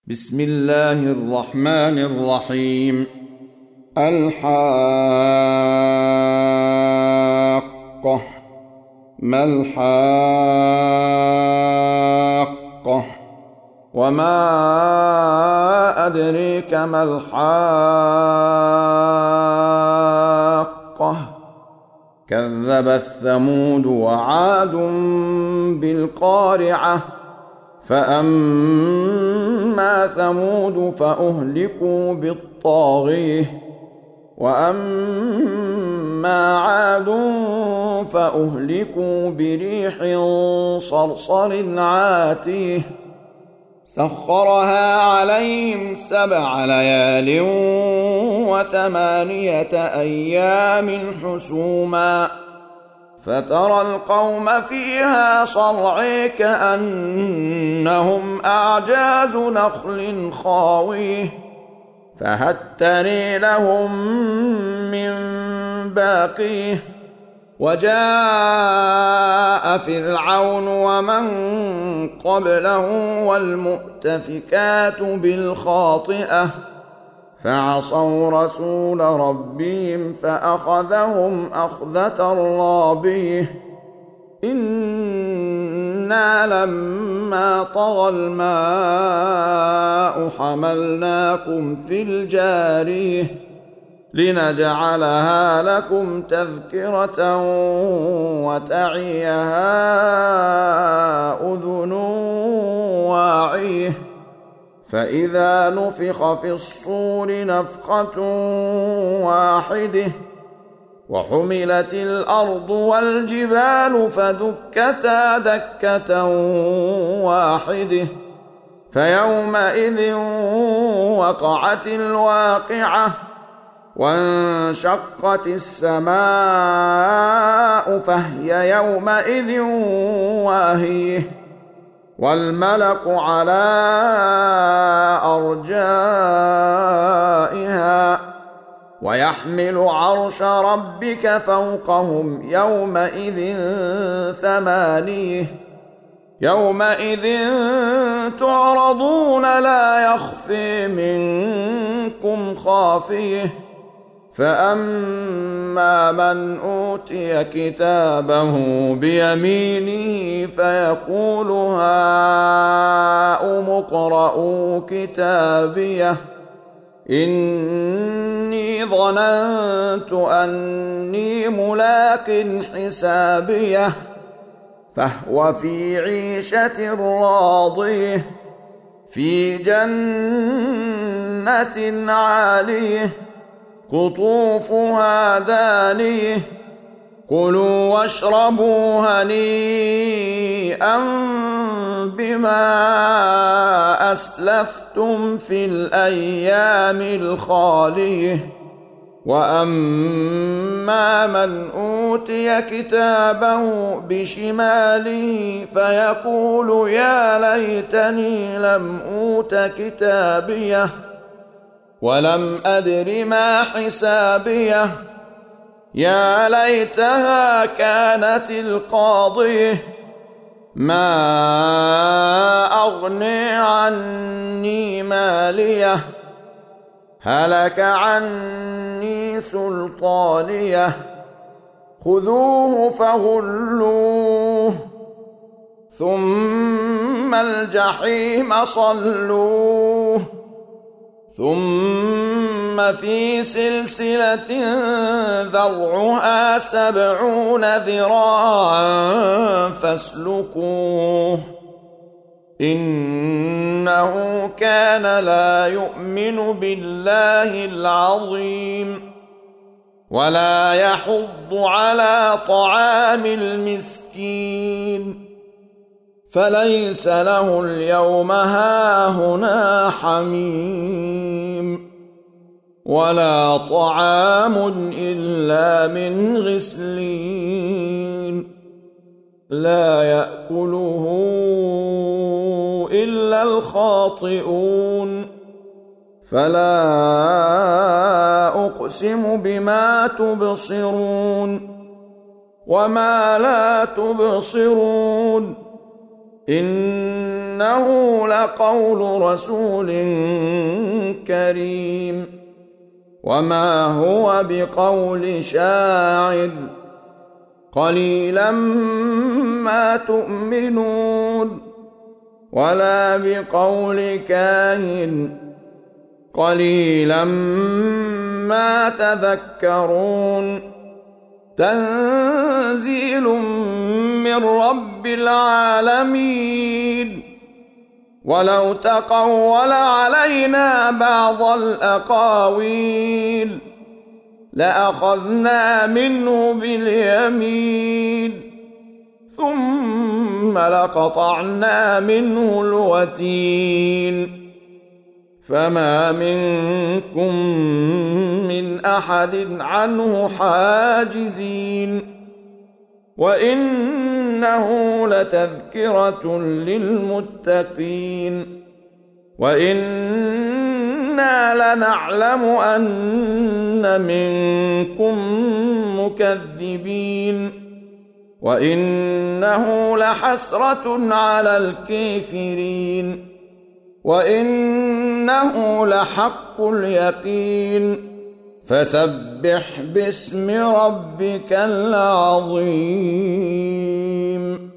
بسم الله الرحمن الرحيم. الحاقة. ما الحاقة؟ وما أدريك ما الحاقة؟ كذبت ثمود وعاد بالقارعة. فأما ثمود فأهلكوا بالطاغية، وأما عاد فأهلكوا بريح صرصر عاتيه سخرها عليهم 7 ليال و8 أيام حسوما، فترى القوم فيها صرعى كأنهم أعجاز نخل خاويه، فهل ترى لهم من باقيه. وجاء فرعون ومن قبله والمؤتفكات بالخاطئة، فعصوا رسول ربهم فأخذهم أخذة رابية. إنا لما طغى الماء حملناكم في الجارية لنجعلها لكم تذكرة وتعيها أذن واعية. فإذا نفخ في الصور نفخة واحدة وحملت الأرض والجبال فدكتا دكة واحدة، فيومئذ وقعت الواقعة، وانشقت السماء فهي يومئذ واهية، والملك على أرجائها، ويحمل عرش ربك فوقهم يومئذ 8. يومئذ تعرضون لا يخفي منكم خافية. فأما من أوتي كتابه بيمينه فيقول هاؤم اقرءوا كتابيه إني ظننت أني ملاق حسابيه، فهو في عيشة راضية في جنة عالية قطوفها دانية. كلوا واشربوا هنيئا بما أسلفتم في الأيام الخالية. وأما من أوتي كتابه بشماله فيقول يا ليتني لم أوت كتابيه ولم أدر ما حسابيه، يا ليتها كانت القاضية، ما أغني عني ماليه، هلك عني سلطانيه، خذوه فغلوه ثم الجحيم صلوه، ثم في سلسلة ذرعها 70 ذراعا فاسلكوه، إنه كان لا يؤمن بالله العظيم ولا يحض على طعام المسكين، فليس له اليوم هاهنا حميم ولا طعام إلا من غسلين لا يأكله إلا الخاطئون. فلا أقسم بما تبصرون وما لا تبصرون، إن إنه لقول رسول كريم وما هو بقول شاعر قليلا ما تؤمنون ولا بقول كاهن قليلا ما تذكرون تنزيل من رب العالمين ولو تقول علينا بعض الأقاويل لأخذنا منه باليمين ثم لقطعنا منه الوتين فما منكم من أحد عنه حاجزين وإنه لتذكرة للمتقين وإنا لنعلم أن منكم مكذبين وإنه لحسرة على الكافرين وإنه لحق اليقين فسبح باسم ربك العظيم.